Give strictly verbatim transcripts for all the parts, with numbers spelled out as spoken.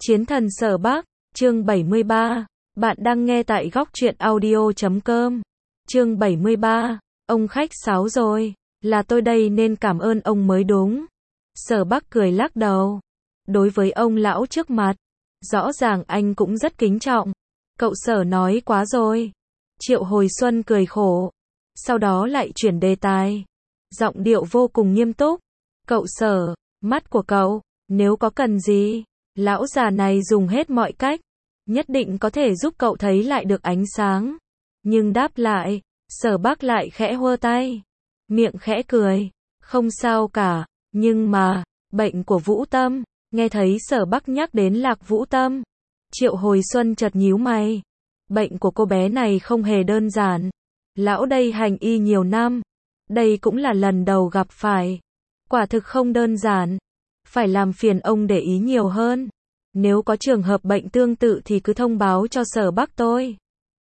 Chiến thần Sở Bắc, chương bảy mươi ba. Bạn đang nghe tại góc truyện audio chấm com. Chương bảy mươi ba. Ông khách sáo rồi, là tôi đây nên cảm ơn ông mới đúng. Sở Bắc cười lắc đầu. Đối với ông lão trước mặt, rõ ràng anh cũng rất kính trọng. Cậu Sở nói quá rồi. Triệu Hồi Xuân cười khổ. Sau đó lại chuyển đề tài. Giọng điệu vô cùng nghiêm túc. Cậu Sở, mắt của cậu, nếu có cần gì, lão già này dùng hết mọi cách, nhất định có thể giúp cậu thấy lại được ánh sáng. Nhưng đáp lại, Sở Bắc lại khẽ hơ tay, miệng khẽ cười, không sao cả, nhưng mà, bệnh của Vũ Tâm, nghe thấy Sở Bắc nhắc đến Lạc Vũ Tâm. Triệu Hồi Xuân chợt nhíu mày, bệnh của cô bé này không hề đơn giản, lão đây hành y nhiều năm, đây cũng là lần đầu gặp phải, quả thực không đơn giản. Phải làm phiền ông để ý nhiều hơn. Nếu có trường hợp bệnh tương tự thì cứ thông báo cho Sở Bắc tôi.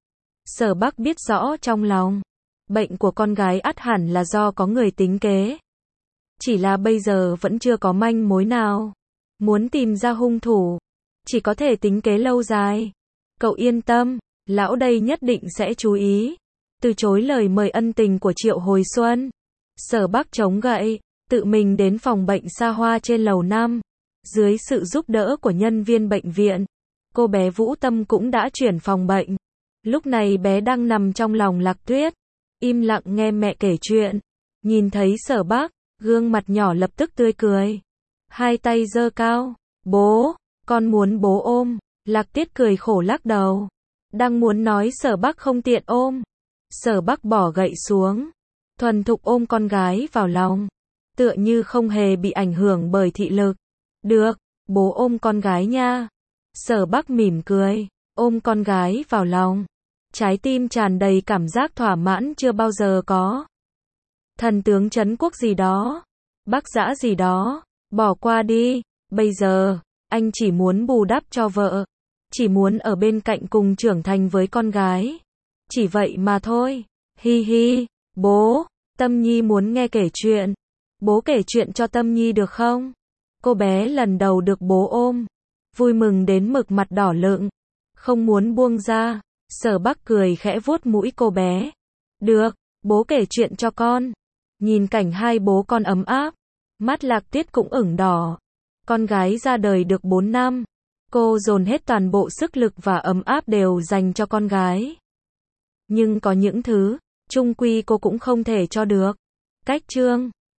Sở Bắc biết rõ trong lòng, bệnh của con gái ắt hẳn là do có người tính kế. Chỉ là bây giờ vẫn chưa có manh mối nào. Muốn tìm ra hung thủ, chỉ có thể tính kế lâu dài. Cậu yên tâm, lão đây nhất định sẽ chú ý. Từ chối lời mời ân tình của Triệu Hồi Xuân, Sở Bắc chống gậy, tự mình đến phòng bệnh xa hoa trên lầu năm. Dưới sự giúp đỡ của nhân viên bệnh viện, cô bé Vũ Tâm cũng đã chuyển phòng bệnh. Lúc này bé đang nằm trong lòng Lạc Tuyết, im lặng nghe mẹ kể chuyện. Nhìn thấy Sở Bắc, gương mặt nhỏ lập tức tươi cười. Hai tay giơ cao. Bố, con muốn bố ôm. Lạc Tuyết cười khổ lắc đầu. Đang muốn nói Sở Bắc không tiện ôm. Sở Bắc bỏ gậy xuống, thuần thục ôm con gái vào lòng, tựa như không hề bị ảnh hưởng bởi thị lực. Được, bố ôm con gái nha. Sở Bắc mỉm cười, ôm con gái vào lòng. Trái tim tràn đầy cảm giác thỏa mãn chưa bao giờ có. Thần tướng trấn quốc gì đó, Bắc Dã gì đó, bỏ qua đi. Bây giờ, anh chỉ muốn bù đắp cho vợ. Chỉ muốn ở bên cạnh cùng trưởng thành với con gái. Chỉ vậy mà thôi. Hi hi, bố, Tâm Nhi muốn nghe kể chuyện. Bố kể chuyện cho Tâm Nhi được không? Cô bé lần đầu được bố ôm, vui mừng đến mực mặt đỏ lựng, không muốn buông ra. Sở Bắc cười khẽ vuốt mũi cô bé. Được, bố kể chuyện cho con. Nhìn cảnh hai bố con ấm áp, mắt Lạc Tuyết cũng ửng đỏ. Con gái ra đời được bốn năm, cô dồn hết toàn bộ sức lực và ấm áp đều dành cho con gái. Nhưng có những thứ, chung quy cô cũng không thể cho được. Cách chương